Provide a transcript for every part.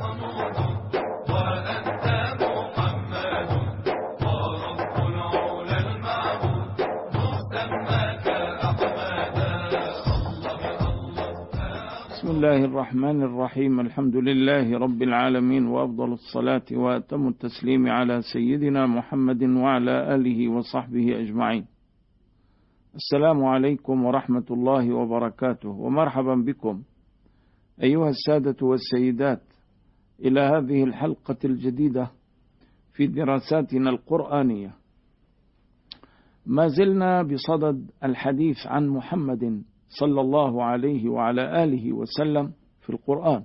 محمود وأنت محمد ورب العلا المعبود مسماك أحمد الله. بسم الله الرحمن الرحيم. الحمد لله رب العالمين، وأفضل الصلاة وأتم التسليم على سيدنا محمد وعلى آله وصحبه أجمعين. السلام عليكم ورحمة الله وبركاته، ومرحبا بكم أيها السادة والسيدات إلى هذه الحلقة الجديدة في دراساتنا القرآنية. ما زلنا بصدد الحديث عن محمد صلى الله عليه وعلى آله وسلم في القرآن،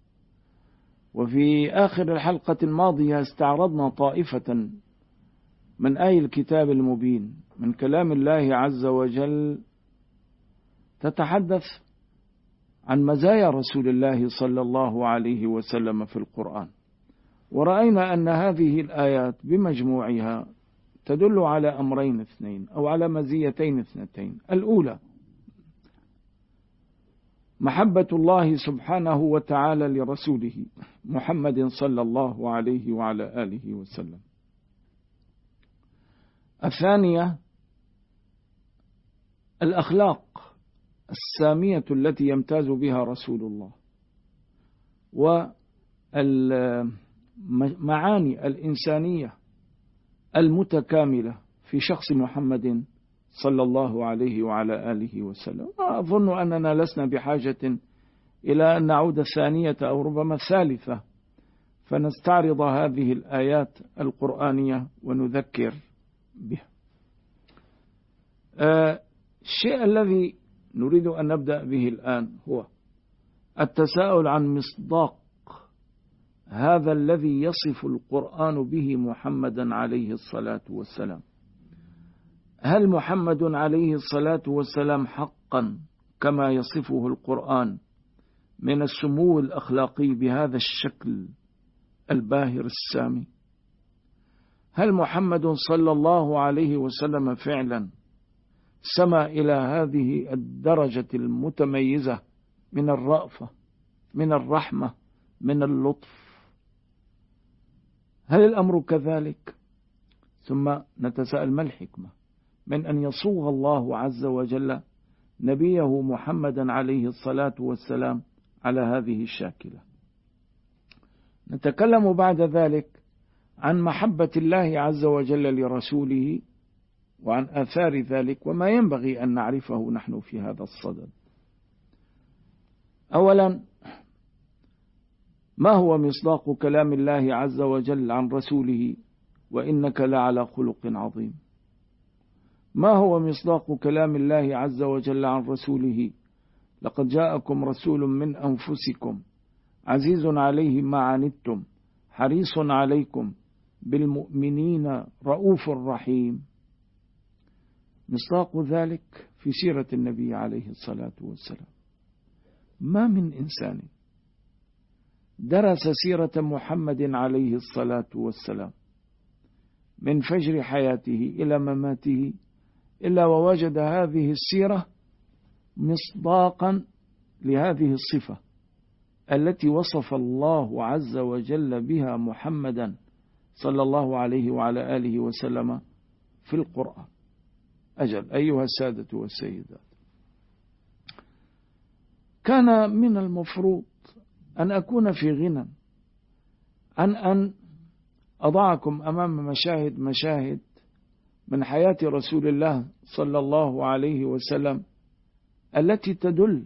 وفي آخر الحلقة الماضية استعرضنا طائفة من آي الكتاب المبين من كلام الله عز وجل تتحدث عن مزايا رسول الله صلى الله عليه وسلم في القرآن، ورأينا أن هذه الآيات بمجموعها تدل على أمرين اثنين أو على مزيتين اثنتين. الأولى محبة الله سبحانه وتعالى لرسوله محمد صلى الله عليه وعلى آله وسلم. الثانية الأخلاق السامية التي يمتاز بها رسول الله، والمعاني الإنسانية المتكاملة في شخص محمد صلى الله عليه وعلى آله وسلم. أظن أننا لسنا بحاجة إلى أن نعود الثانية أو ربما الثالثة فنستعرض هذه الآيات القرآنية ونذكر بها. الشيء الذي نريد أن نبدأ به الآن هو التساؤل عن مصداق هذا الذي يصف القرآن به محمدا عليه الصلاة والسلام. هل محمد عليه الصلاة والسلام حقا كما يصفه القرآن من السمو الأخلاقي بهذا الشكل الباهر السامي؟ هل محمد صلى الله عليه وسلم فعلا سما إلى هذه الدرجة المتميزة من الرأفة، من الرحمة، من اللطف؟ هل الأمر كذلك؟ ثم نتساءل ما الحكمة من أن يصوغ الله عز وجل نبيه محمدا عليه الصلاة والسلام على هذه الشاكلة؟ نتكلم بعد ذلك عن محبة الله عز وجل لرسوله وعن آثار ذلك وما ينبغي أن نعرفه نحن في هذا الصدد. أولا، ما هو مصداق كلام الله عز وجل عن رسوله وإنك لعلى خلق عظيم؟ ما هو مصداق كلام الله عز وجل عن رسوله لقد جاءكم رسول من أنفسكم عزيز عليه ما عنتم حريص عليكم بالمؤمنين رؤوف رحيم؟ مصداق ذلك في سيرة النبي عليه الصلاة والسلام. ما من إنسان درس سيرة محمد عليه الصلاة والسلام من فجر حياته إلى مماته إلا ووجد هذه السيرة مصداقا لهذه الصفة التي وصف الله عز وجل بها محمدا صلى الله عليه وعلى آله وسلم في القرآن. أجل أيها السادة والسيدات، كان من المفروض أن أكون في غنى عن أن أضعكم أمام مشاهد من حياة رسول الله صلى الله عليه وسلم التي تدل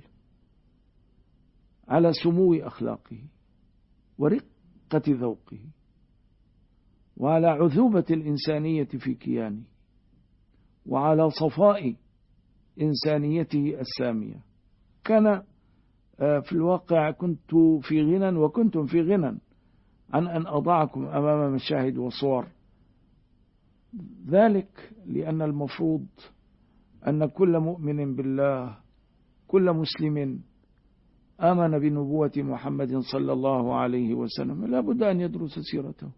على سمو أخلاقه ورقة ذوقه وعلى عذوبة الإنسانية في كيانه وعلى صفاء إنسانيته السامية. كان في الواقع كنت في غنى وكنتم في غنى عن أن أضعكم أمام مشاهد وصور، ذلك لأن المفروض أن كل مؤمن بالله، كل مسلم آمن بنبوة محمد صلى الله عليه وسلم لا بد أن يدرس سيرته.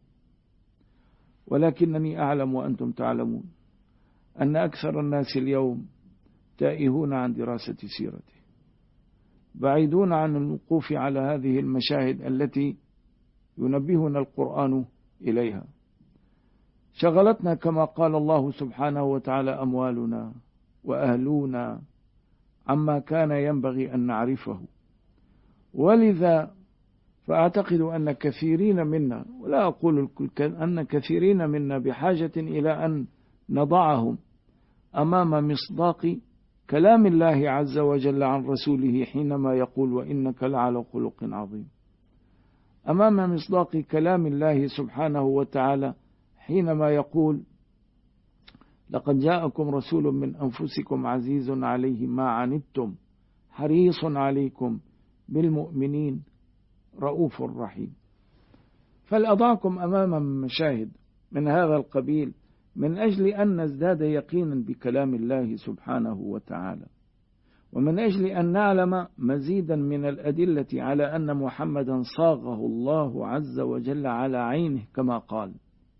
ولكنني أعلم وأنتم تعلمون أن أكثر الناس اليوم تائهون عن دراسة سيرته، بعيدون عن الوقوف على هذه المشاهد التي ينبهنا القرآن إليها. شغلتنا كما قال الله سبحانه وتعالى أموالنا وأهلنا عما كان ينبغي أن نعرفه، ولذا فأعتقد أن كثيرين منا، ولا أقول الكل، أن كثيرين منا بحاجة إلى أن نضعهم أمام مصداق كلام الله عز وجل عن رسوله حينما يقول وإنك لعلى خلق عظيم، أمام مصداق كلام الله سبحانه وتعالى حينما يقول لقد جاءكم رسول من أنفسكم عزيز عليه ما عنتم حريص عليكم بالمؤمنين رؤوف رحيم. فلأضعكم أمام مشاهد من هذا القبيل من أجل أن نزداد يقينا بكلام الله سبحانه وتعالى، ومن أجل أن نعلم مزيدا من الأدلة على أن محمدا صاغه الله عز وجل على عينه كما قال،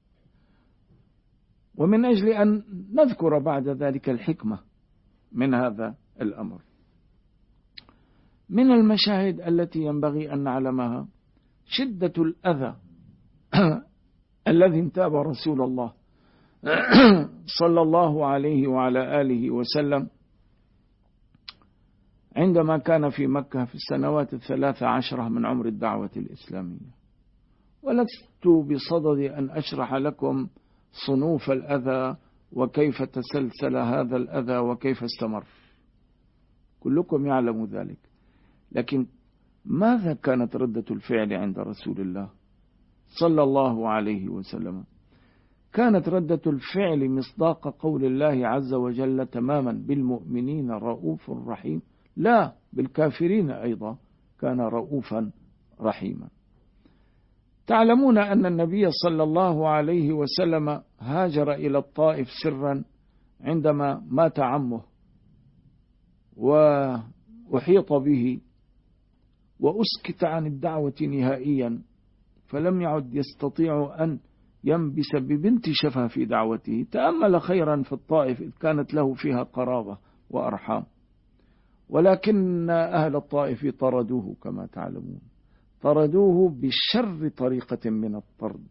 ومن أجل أن نذكر بعد ذلك الحكمة من هذا الأمر. من المشاهد التي ينبغي أن نعلمها شدة الأذى الذي انتاب رسول الله صلى الله عليه وعلى آله وسلم عندما كان في مكة في السنوات 13 من عمر الدعوة الإسلامية. ولست بصدد أن أشرح لكم صنوف الأذى وكيف تسلسل هذا الأذى وكيف استمر، كلكم يعلم ذلك. لكن ماذا كانت ردة الفعل عند رسول الله صلى الله عليه وسلم؟ كانت ردة الفعل مصداق قول الله عز وجل تماما بالمؤمنين رؤوف رحيم، لا بالكافرين أيضا كان رؤوفا رحيما. تعلمون أن النبي صلى الله عليه وسلم هاجر إلى الطائف سرا عندما مات عمه وأحيط به وأسكت عن الدعوة نهائيا، فلم يعد يستطيع أن ينبس ببنت شفه في دعوته. تأمل خيرا في الطائف إذ كانت له فيها قرابة وأرحام، ولكن أهل الطائف طردوه كما تعلمون، طردوه بشر طريقة من الطرد،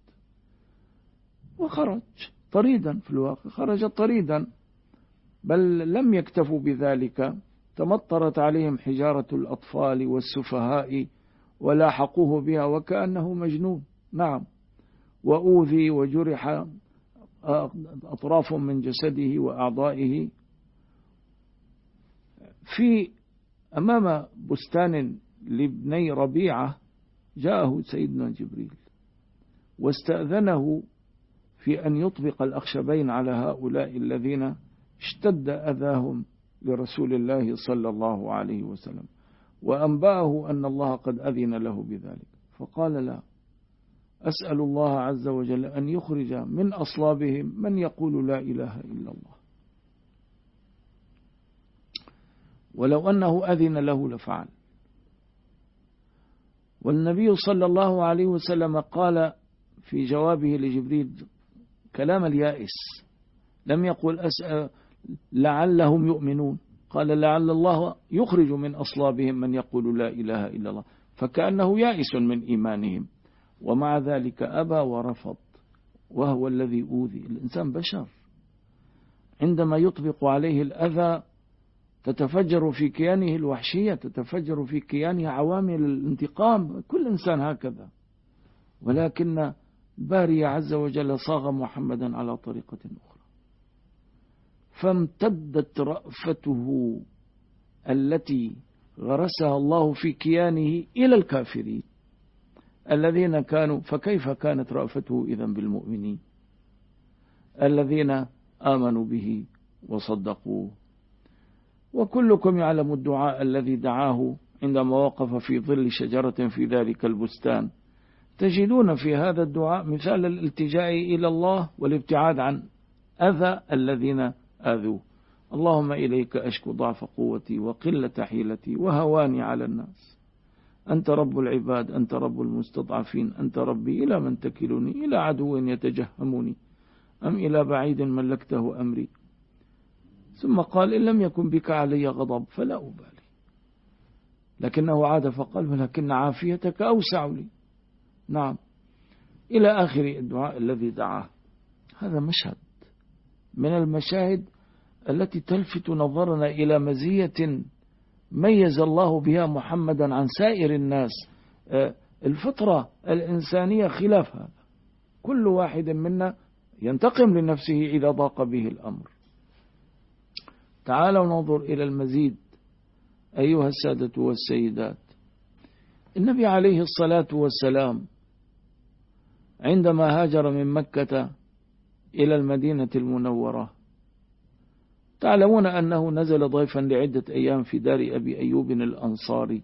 وخرج طريدا، في الواقع خرج طريدا، بل لم يكتفوا بذلك، تمطرت عليهم حجارة الأطفال والسفهاء ولاحقوه بها وكأنه مجنون. نعم، وأوذي وجرح أطراف من جسده وأعضائه في أمام بستان لابني ربيعة. جاءه سيدنا جبريل واستأذنه في أن يطبق الأخشبين على هؤلاء الذين اشتد أذاهم لرسول الله صلى الله عليه وسلم، وأنبأه أن الله قد أذن له بذلك، فقال لا، أسأل الله عز وجل أن يخرج من أصلابهم من يقول لا إله إلا الله، ولو أنه أذن له لفعل. والنبي صلى الله عليه وسلم قال في جوابه لجبريل كلام اليائس، لم يقل أسأل لعلهم يؤمنون، قال لعل الله يخرج من أصلابهم من يقول لا إله إلا الله، فكأنه يائس من إيمانهم، ومع ذلك أبى ورفض، وهو الذي أوذي. الإنسان بشر، عندما يطبق عليه الأذى تتفجر في كيانه الوحشية، تتفجر في كيانه عوامل الانتقام، كل إنسان هكذا، ولكن الباري عز وجل صاغ محمدا على طريقة أخرى، فامتدت رأفته التي غرسها الله في كيانه إلى الكافرين الذين كانوا، فكيف كانت رأفته إذن بالمؤمنين الذين آمنوا به وصدقوه؟ وكلكم يعلم الدعاء الذي دعاه عندما وقف في ظل شجرة في ذلك البستان. تجدون في هذا الدعاء مثال الالتجاء إلى الله والابتعاد عن أذى الذين آذوه. اللهم إليك أشكو ضعف قوتي وقلة حيلتي وهواني على الناس، أنت رب العباد، أنت رب المستضعفين، أنت ربي، إلى من تكلني؟ إلى عدو يتجهمني أم إلى بعيد ملكته أمري؟ ثم قال إن لم يكن بك علي غضب فلا أبالي، لكنه عاد فقال ولكن عافيتك أوسع لي. نعم، إلى آخر الدعاء الذي دعاه. هذا مشهد من المشاهد التي تلفت نظرنا إلى مزية ميز الله بها محمدا عن سائر الناس. الفطرة الإنسانية خلاف هذا، كل واحد منا ينتقم لنفسه إذا ضاق به الأمر. تعالوا ننظر إلى المزيد أيها السادة والسيدات. النبي عليه الصلاة والسلام عندما هاجر من مكة إلى المدينة المنورة، تعلمون أنه نزل ضيفا لعدة أيام في دار أبي أيوب الأنصاري.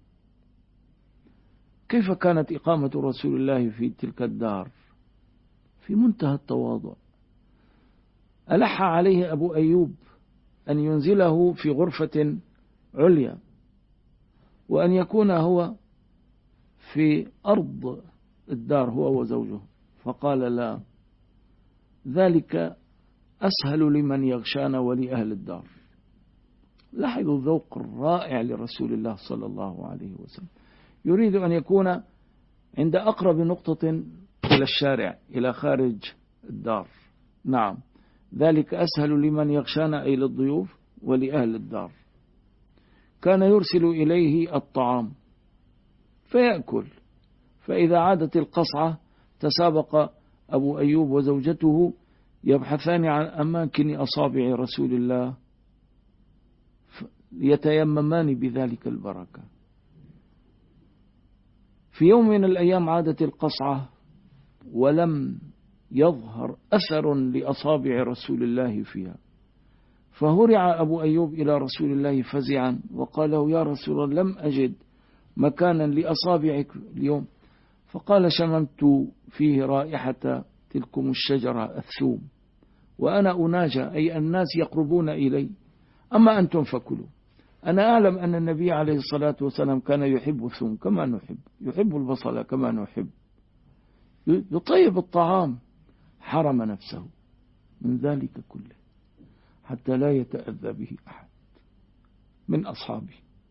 كيف كانت إقامة رسول الله في تلك الدار؟ في منتهى التواضع. ألح عليه أبو أيوب أن ينزله في غرفة عليا، وأن يكون هو في أرض الدار هو وزوجه، فقال لا، ذلك أسهل لمن يغشانا ولأهل الدار. لاحظوا الذوق الرائع لرسول الله صلى الله عليه وسلم، يريد أن يكون عند أقرب نقطة إلى الشارع، إلى خارج الدار. نعم، ذلك أسهل لمن يغشانا أي للضيوف ولأهل الدار. كان يرسل إليه الطعام فيأكل، فإذا عادت القصعة تسابق أبو أيوب وزوجته يبحثان عن أماكن أصابع رسول الله يتيممان بذلك البركة. في يوم من الأيام عادت القصعة ولم يظهر أثر لأصابع رسول الله فيها، فهرع أبو أيوب إلى رسول الله فزعا وقال له يا رسول الله لم أجد مكانا لأصابعك اليوم. فقال شممت فيه رائحة تلكم الشجرة الثوم، وأنا أناجى أي الناس يقربون إلي، أما أنتم فكلوا. أنا أعلم أن النبي عليه الصلاة والسلام كان يحب الثوم كما نحب، يحب البصل كما نحب، يطيب الطعام، حرم نفسه من ذلك كله حتى لا يتأذى به أحد من أصحابه.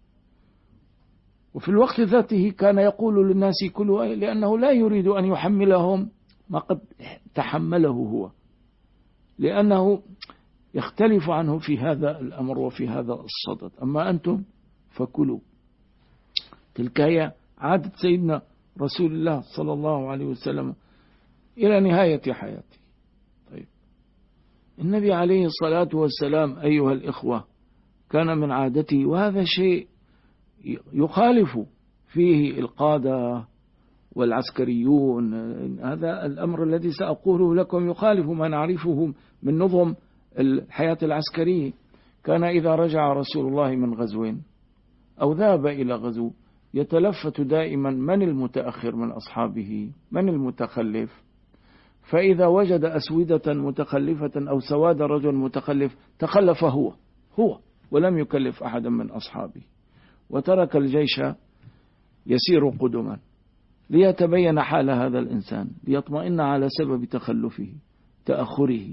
وفي الوقت ذاته كان يقول للناس كلوا، لأنه لا يريد أن يحملهم ما قد تحمله هو، لأنه يختلف عنه في هذا الأمر وفي هذا الصدد. أما أنتم فكلوا. تلك هي عادة سيدنا رسول الله صلى الله عليه وسلم إلى نهاية حياته. طيب، النبي عليه الصلاة والسلام أيها الإخوة كان من عادته، وهذا شيء يخالف فيه القادة والعسكريون، هذا الأمر الذي سأقوله لكم يخالف ما نعرفه من نظم الحياة العسكرية. كان إذا رجع رسول الله من غزو أو ذهب إلى غزو يتلفت دائما من المتأخر من أصحابه، من المتخلف، فإذا وجد أسودة متخلفة أو سواد رجل متخلف تخلف هو ولم يكلف أحدا من أصحابه، وترك الجيش يسير قدما ليتبين حال هذا الإنسان، ليطمئن على سبب تخلفه تأخره.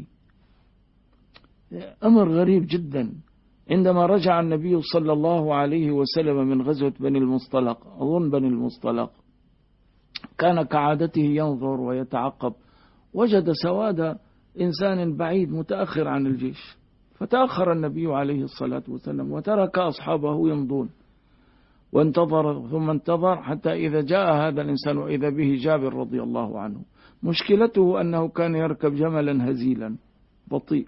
أمر غريب جدا. عندما رجع النبي صلى الله عليه وسلم من غزوة بني المصطلق، أظن بني المصطلق، كان كعادته ينظر ويتعقب، وجد سواد إنسان بعيد متأخر عن الجيش، فتأخر النبي عليه الصلاة والسلام وترك أصحابه يمضون، وانتظر ثم انتظر حتى إذا جاء هذا الإنسان وإذا به جابر رضي الله عنه. مشكلته أنه كان يركب جملا هزيلا بطيء.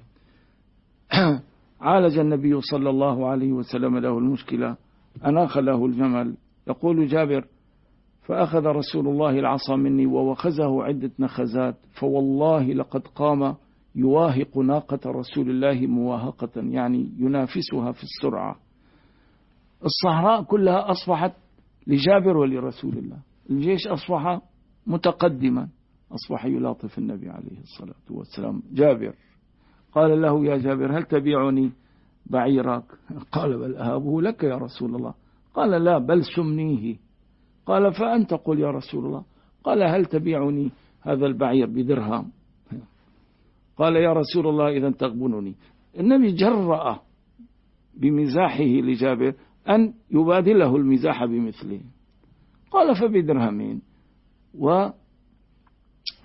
عالج النبي صلى الله عليه وسلم له المشكلة، أناخ له الجمل. يقول جابر فأخذ رسول الله العصا مني ووخزه عدة نخزات، فوالله لقد قام يواهق ناقة رسول الله مواهقة، يعني ينافسها في السرعة. الصحراء كلها أصبحت لجابر ولرسول الله، الجيش أصبح متقدما، أصبح يلاطف النبي عليه الصلاة والسلام. جابر قال له يا جابر هل تبيعني بعيرك؟ قال بل أهابه لك يا رسول الله. قال لا بل سمنيه. قال فأنت قل يا رسول الله. قال هل تبيعني هذا البعير بدرهم؟ قال يا رسول الله إذا تغبنني. النبي جرأ بمزاحه لجابر أن يبادله المزاح بمثله. قال فبدرهمين.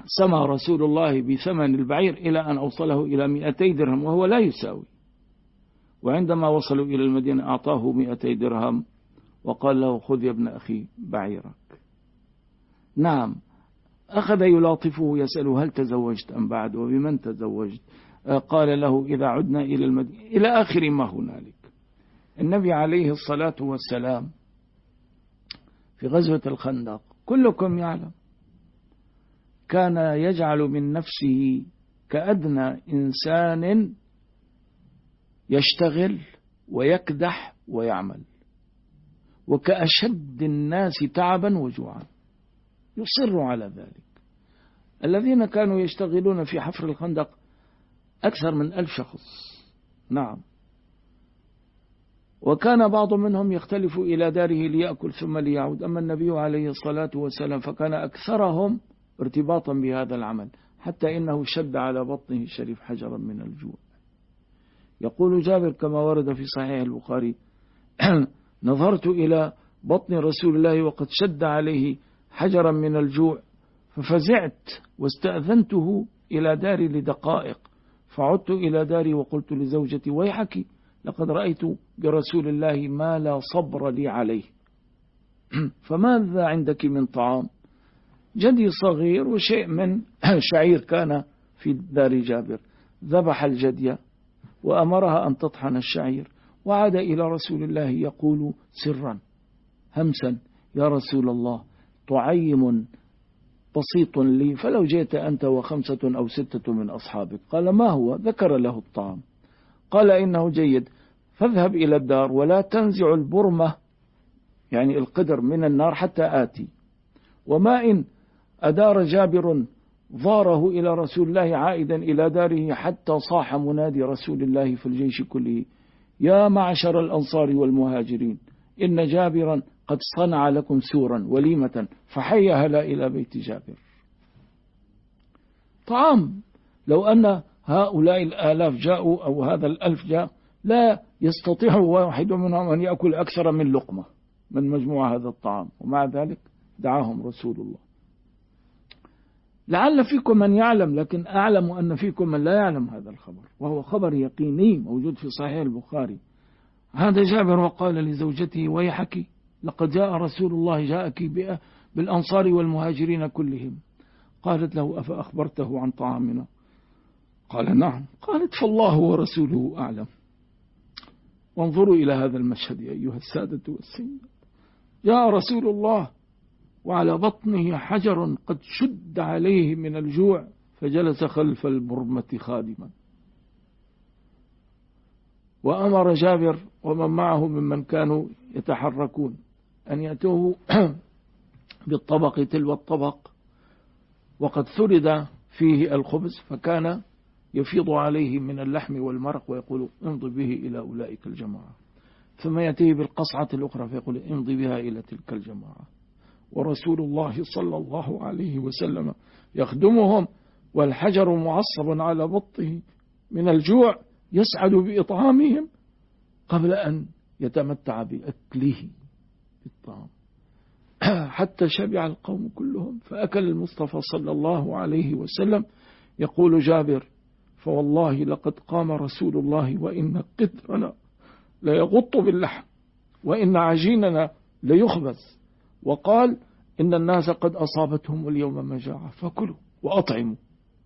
سمى رسول الله بثمن البعير إلى أن أوصله إلى 200 درهم وهو لا يساوي. وعندما وصلوا إلى المدينة أعطاه 200 درهم وقال له خذ يا ابن أخي بعيرك. نعم، أخذ يلاطفه يسأله هل تزوجت أم بعد وبمن تزوجت؟ قال له إذا عدنا إلى المدينة إلى آخر ما هنالك. النبي عليه الصلاة والسلام في غزوة الخندق كلكم يعلم كان يجعل من نفسه كأدنى إنسان يشتغل ويكدح ويعمل، وكأشد الناس تعبا وجوعا، يصر على ذلك. الذين كانوا يشتغلون في حفر الخندق أكثر من 1000 شخص. نعم، وكان بعض منهم يختلف إلى داره ليأكل ثم ليعود. أما النبي عليه الصلاة والسلام فكان أكثرهم ارتباطا بهذا العمل، حتى إنه شد على بطنه الشريف حجرا من الجوع. يقول جابر كما ورد في صحيح البخاري نظرت إلى بطن رسول الله وقد شد عليه حجرا من الجوع ففزعت واستأذنته إلى داري لدقائق، فعدت إلى داري وقلت لزوجتي ويحك لقد رأيت برسول الله ما لا صبر لي عليه، فماذا عندك من طعام؟ جدي صغير وشيء من شعير كان في دار جابر. ذبح الجدية وأمرها أن تطحن الشعير، وعاد إلى رسول الله يقول سرا همسا يا رسول الله طعيم بسيط لي فلو جئت أنت و5 أو 6 من أصحابك. قال ما هو؟ ذكر له الطعام. قال إنه جيد، فاذهب إلى الدار ولا تنزع البرمة يعني القدر من النار حتى آتي. وما إن أدار جابر ضاره إلى رسول الله عائدا إلى داره حتى صاح منادي رسول الله في الجيش كله يا معشر الأنصار والمهاجرين إن جابرا قد صنع لكم سورا وليمة فحيا هلا إلى بيت جابر. طعام لو أن هؤلاء 1000 جاءوا أو هذا 1000 جاء لا يستطيع واحد منهم أن يأكل أكثر من لقمة من مجموع هذا الطعام، ومع ذلك دعاهم رسول الله. لعل فيكم من يعلم، لكن أعلم أن فيكم من لا يعلم هذا الخبر، وهو خبر يقيني موجود في صحيح البخاري. هذا جابر وقال لزوجته ويحك لقد جاء رسول الله جاءك بالأنصار والمهاجرين كلهم. قالت له أفأخبرته عن طعامنا؟ قال نعم. قالت فالله ورسوله أعلم. وانظروا إلى هذا المشهد أيها السادة والسيدات، جاء رسول الله وعلى بطنه حجر قد شد عليه من الجوع فجلس خلف البرمة خادما، وأمر جابر ومن معه ممن كانوا يتحركون أن يأتوه بالطبق تلو الطبق وقد ثرد فيه الخبز، فكان يفيض عليه من اللحم والمرق ويقول امضي به إلى أولئك الجماعة، ثم يأتيه بالقصعة الأخرى فيقول امضي بها إلى تلك الجماعة. ورسول الله صلى الله عليه وسلم يخدمهم والحجر معصب على بطه من الجوع يسعد بإطعامهم قبل أن يتمتع بأكله بالطعام حتى شبع القوم كلهم. فأكل المصطفى صلى الله عليه وسلم. يقول جابر فوالله لقد قام رسول الله وإن قدرنا ليغط باللحم وإن عجيننا ليخبز، وقال إن الناس قد أصابتهم اليوم مجاعة فكلوا وأطعموا.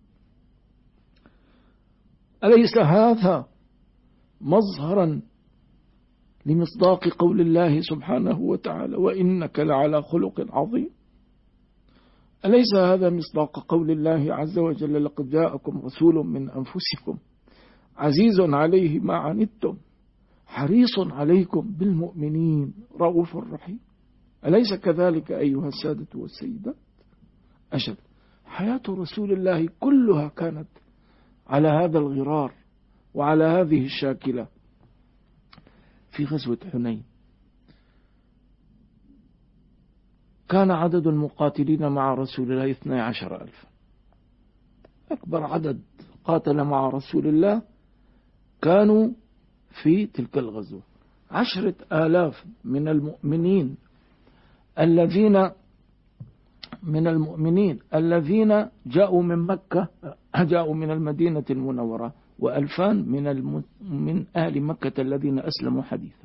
أليس هذا مظهرا لمصداق قول الله سبحانه وتعالى وإنك لعلى خلق عظيم؟ أليس هذا مصداق قول الله عز وجل لقد جاءكم رسول من أنفسكم عزيز عليه ما عنتم حريص عليكم بالمؤمنين رؤوف رحيم؟ أليس كذلك أيها السادة والسيدات؟ أجل حياة رسول الله كلها كانت على هذا الغرار وعلى هذه الشاكلة. في غزوة حنين كان عدد المقاتلين مع رسول الله 12,000، أكبر عدد قاتل مع رسول الله كانوا في تلك الغزوة. 10,000 من المؤمنين الذين من المؤمنين الذين جاءوا من مكة، جاءوا من المدينة المنورة، و2000 من أهل مكة الذين أسلموا حديثا.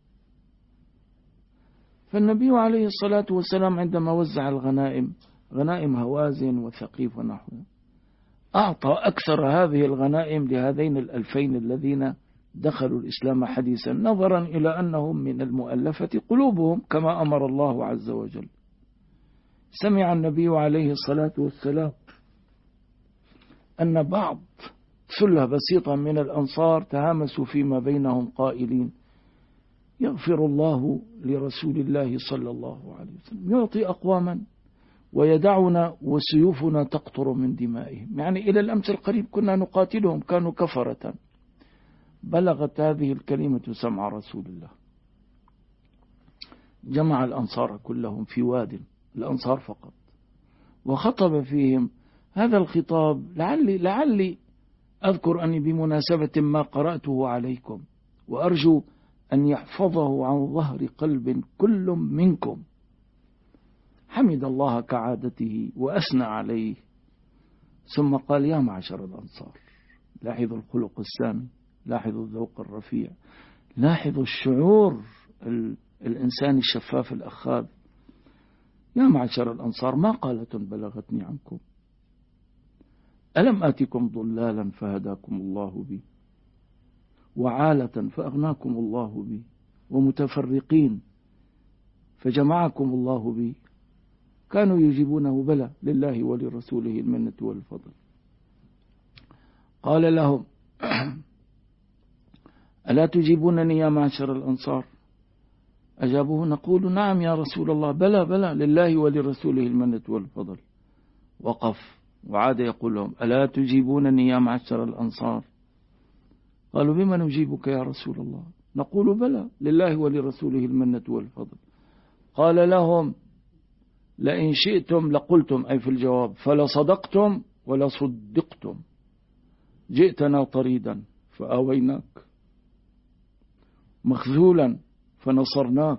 فالنبي عليه الصلاة والسلام عندما وزع الغنائم، غنائم هوازن وثقيف ونحوه، أعطى أكثر هذه الغنائم لهذين 2000 الذين دخلوا الإسلام حديثا، نظرا إلى أنهم من المؤلفة قلوبهم كما أمر الله عز وجل. سمع النبي عليه الصلاة والسلام أن بعض ثلة بسيطة من الأنصار تهامسوا فيما بينهم قائلين: يغفر الله لرسول الله صلى الله عليه وسلم، يعطي أقواما ويدعنا وسيوفنا تقطر من دمائهم. يعني إلى الأمس القريب كنا نقاتلهم، كانوا كفرة. بلغت هذه الكلمة سمع رسول الله، جمع الأنصار كلهم في واد، الأنصار فقط، وخطب فيهم هذا الخطاب. لعلي أذكر أني بمناسبة ما قرأته عليكم، وأرجو أن يحفظه عن ظهر قلب كل منكم. حمد الله كعادته وأثنى عليه، ثم قال: يا معشر الأنصار. لاحظوا الخلق السامي، لاحظوا الذوق الرفيع، لاحظوا الشعور الإنسان الشفاف الأخاذ. يا معشر الأنصار، ما قالة بلغتني عنكم؟ ألم آتكم ضلالا فهداكم الله بي، وعالة فأغناكم الله بي، ومتفرقين فجمعكم الله بي؟ كانوا يجيبونه: بلى، لله ولرسوله المنة والفضل. قال لهم: ألا تجيبونني يا معشر الأنصار؟ أجابوه: نقول نعم يا رسول الله، بلى بلى، لله ولرسوله المنة والفضل. وقف وعاد يقول لهم: ألا تجيبونني يا معشر الأنصار؟ قالوا: بما نجيبك يا رسول الله؟ نقول: بلى، لله ولرسوله المنة والفضل. قال لهم: لئن شئتم لقلتم، أي في الجواب، فلصدقتم ولصدقتم. جئتنا طريدا فآويناك، مخذولا فنصرناك،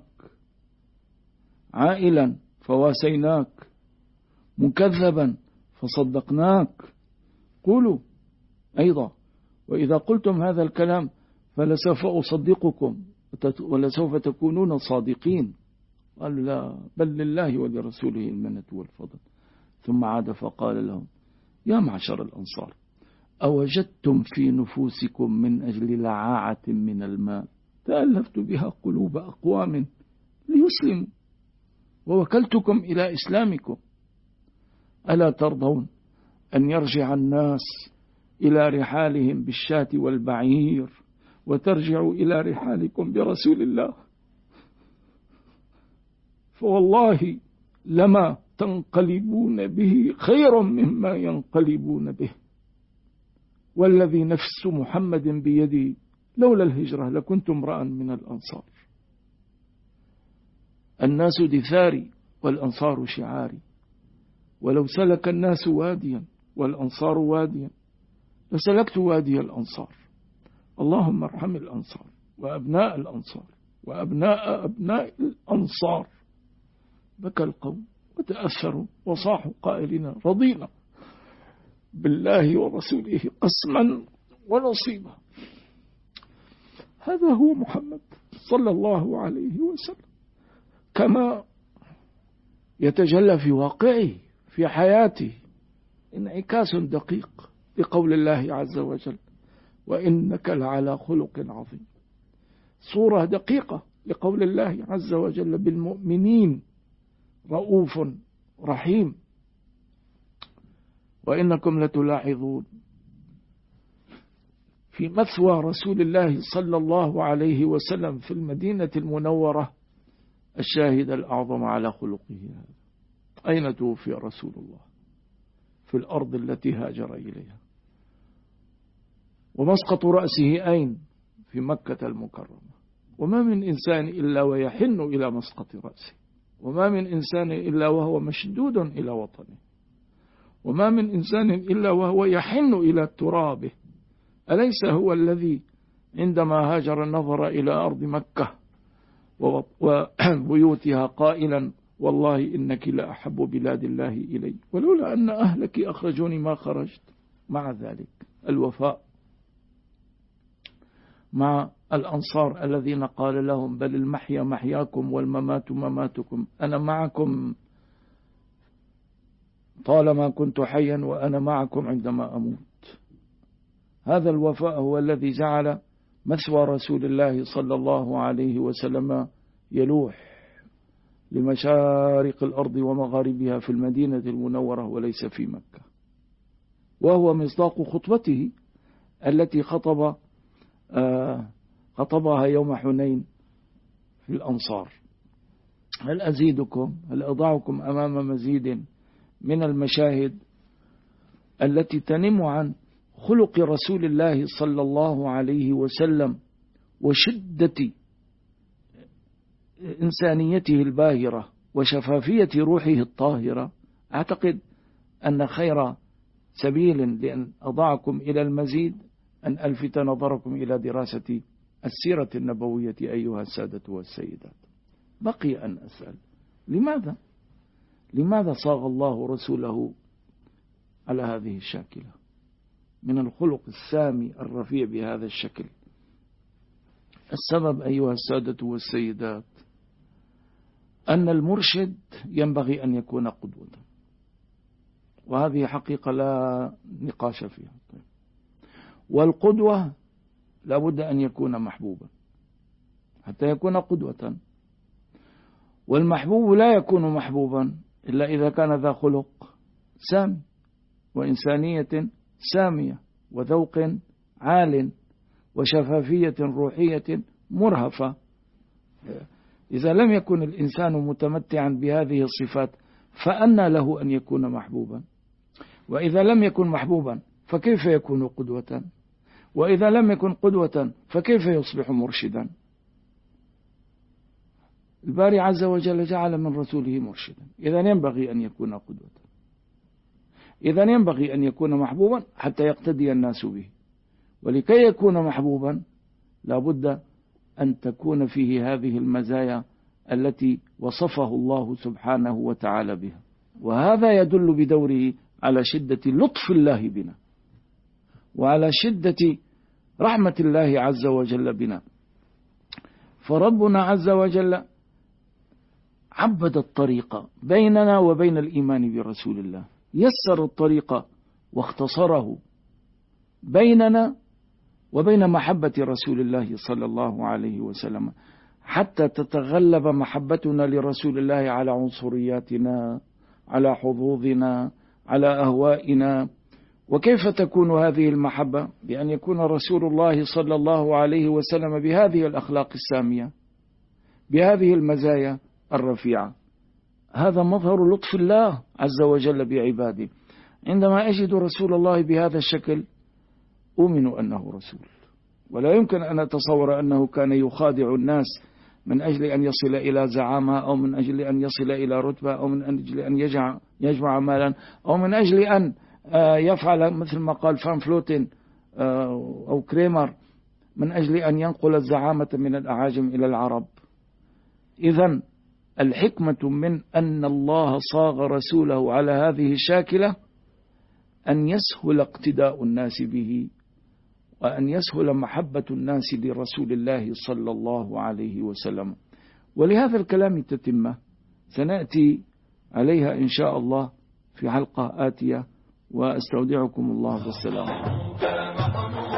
عائلا فواسيناك، مكذبا فصدقناك. قولوا أيضا: وإذا قلتم هذا الكلام فلسوف أصدقكم ولسوف تكونون صادقين. قالوا: لا، بل لله ولرسوله المنة والفضل. ثم عاد فقال لهم: يا معشر الأنصار، أوجدتم في نفوسكم من أجل لعاعة من الماء تألفت بها قلوب أقوام ليسلموا، ووكلتكم إلى إسلامكم، ألا ترضون أن يرجع الناس إلى رحالهم بالشاة والبعير، وترجعوا إلى رحالكم برسول الله؟ فوالله لما تنقلبون به خير مما ينقلبون به، والذي نفس محمد بيده لولا الهجرة لكنت امرأ من الأنصار. الناس دثاري والأنصار شعاري، ولو سلك الناس واديا والأنصار واديا لسلكت وادي الأنصار. اللهم ارحم الأنصار وأبناء الأنصار وأبناء أبناء الأنصار. بكى القوم وتأثروا وصاحوا قائلين: رضينا بالله ورسوله قسما ونصيبا. هذا هو محمد صلى الله عليه وسلم كما يتجلى في واقعه في حياته، انعكاس دقيق لقول الله عز وجل: وإنك لعلى خلق عظيم. صورة دقيقة لقول الله عز وجل: بالمؤمنين رؤوف رحيم. وإنكم لتلاحظون في مثوى رسول الله صلى الله عليه وسلم في المدينة المنورة الشاهد الأعظم على خلقه هذا. أين توفي رسول الله؟ في الأرض التي هاجر إليها. ومسقط رأسه أين؟ في مكة المكرمة. وما من إنسان إلا ويحن إلى مسقط رأسه، وما من إنسان إلا وهو مشدود إلى وطنه، وما من إنسان إلا وهو يحن إلى ترابه. أليس هو الذي عندما هاجر نظر إلى أرض مكة وبيوتها قائلا: والله إنك لأحب بلاد الله إلي ولولا أن أهلك أخرجوني ما خرجت. مع ذلك الوفاء مع الأنصار الذين قال لهم بل المحيا محياكم والممات مماتكم، أنا معكم طالما كنت حيا وأنا معكم عندما أموت. هذا الوفاء هو الذي جعل مثوى رسول الله صلى الله عليه وسلم يلوح لمشارق الأرض ومغاربها في المدينة المنورة وليس في مكة، وهو مصداق خطبته التي خطبها يوم حنين في الأنصار: هل أزيدكم، هل أضعكم أمام مزيد من المشاهد التي تنم عن خلق رسول الله صلى الله عليه وسلم وشدة إنسانيته الباهرة وشفافية روحه الطاهرة. أعتقد أن خير سبيل لأن أضعكم إلى المزيد أن ألفت نظركم إلى دراسة السيرة النبوية أيها السادة والسيدات. بقي أن أسأل: لماذا صاغ الله رسوله على هذه الشاكلة من الخلق السامي الرفيع بهذا الشكل؟ السبب أيها السادة والسيدات أن المرشد ينبغي أن يكون قدوة، وهذه حقيقة لا نقاش فيها. والقدوة لابد أن يكون محبوبا حتى يكون قدوة، والمحبوب لا يكون محبوبا إلا إذا كان ذا خلق سامي وإنسانية سامية وذوق عال وشفافية روحية مرهفة. إذا لم يكن الإنسان متمتعا بهذه الصفات فأنى له أن يكون محبوبا؟ وإذا لم يكن محبوبا فكيف يكون قدوة؟ وإذا لم يكن قدوة فكيف يصبح مرشدا؟ الباري عز وجل جعل من رسوله مرشدا، إذا ينبغي أن يكون قدوة، إذا ينبغي أن يكون محبوبا حتى يقتدي الناس به. ولكي يكون محبوبا لابد أن تكون فيه هذه المزايا التي وصفه الله سبحانه وتعالى بها، وهذا يدل بدوره على شدة لطف الله بنا وعلى شدة رحمة الله عز وجل بنا. فربنا عز وجل عبد الطريق بيننا وبين الإيمان برسول الله، يسر الطريق واختصره بيننا وبين محبة رسول الله صلى الله عليه وسلم، حتى تتغلب محبتنا لرسول الله على عنصرياتنا، على حظوظنا، على أهوائنا. وكيف تكون هذه المحبة؟ بأن يكون رسول الله صلى الله عليه وسلم بهذه الأخلاق السامية، بهذه المزايا الرفيعة. هذا مظهر لطف الله عز وجل بعباده. عندما أجد رسول الله بهذا الشكل أؤمن أنه رسول، ولا يمكن أن أتصور أنه كان يخادع الناس من أجل أن يصل إلى زعامة، أو من أجل أن يصل إلى رتبة، أو من أجل أن يجمع مالا، أو من أجل أن يفعل مثل ما قال فان فلوتن أو كريمر، من أجل أن ينقل الزعامة من الأعاجم إلى العرب. إذن الحكمة من أن الله صاغ رسوله على هذه الشاكلة أن يسهل اقتداء الناس به، وأن يسهل محبة الناس لرسول الله صلى الله عليه وسلم. ولهذا الكلام تتمة سنأتي عليها إن شاء الله في حلقة آتية، وأستودعكم الله والسلام.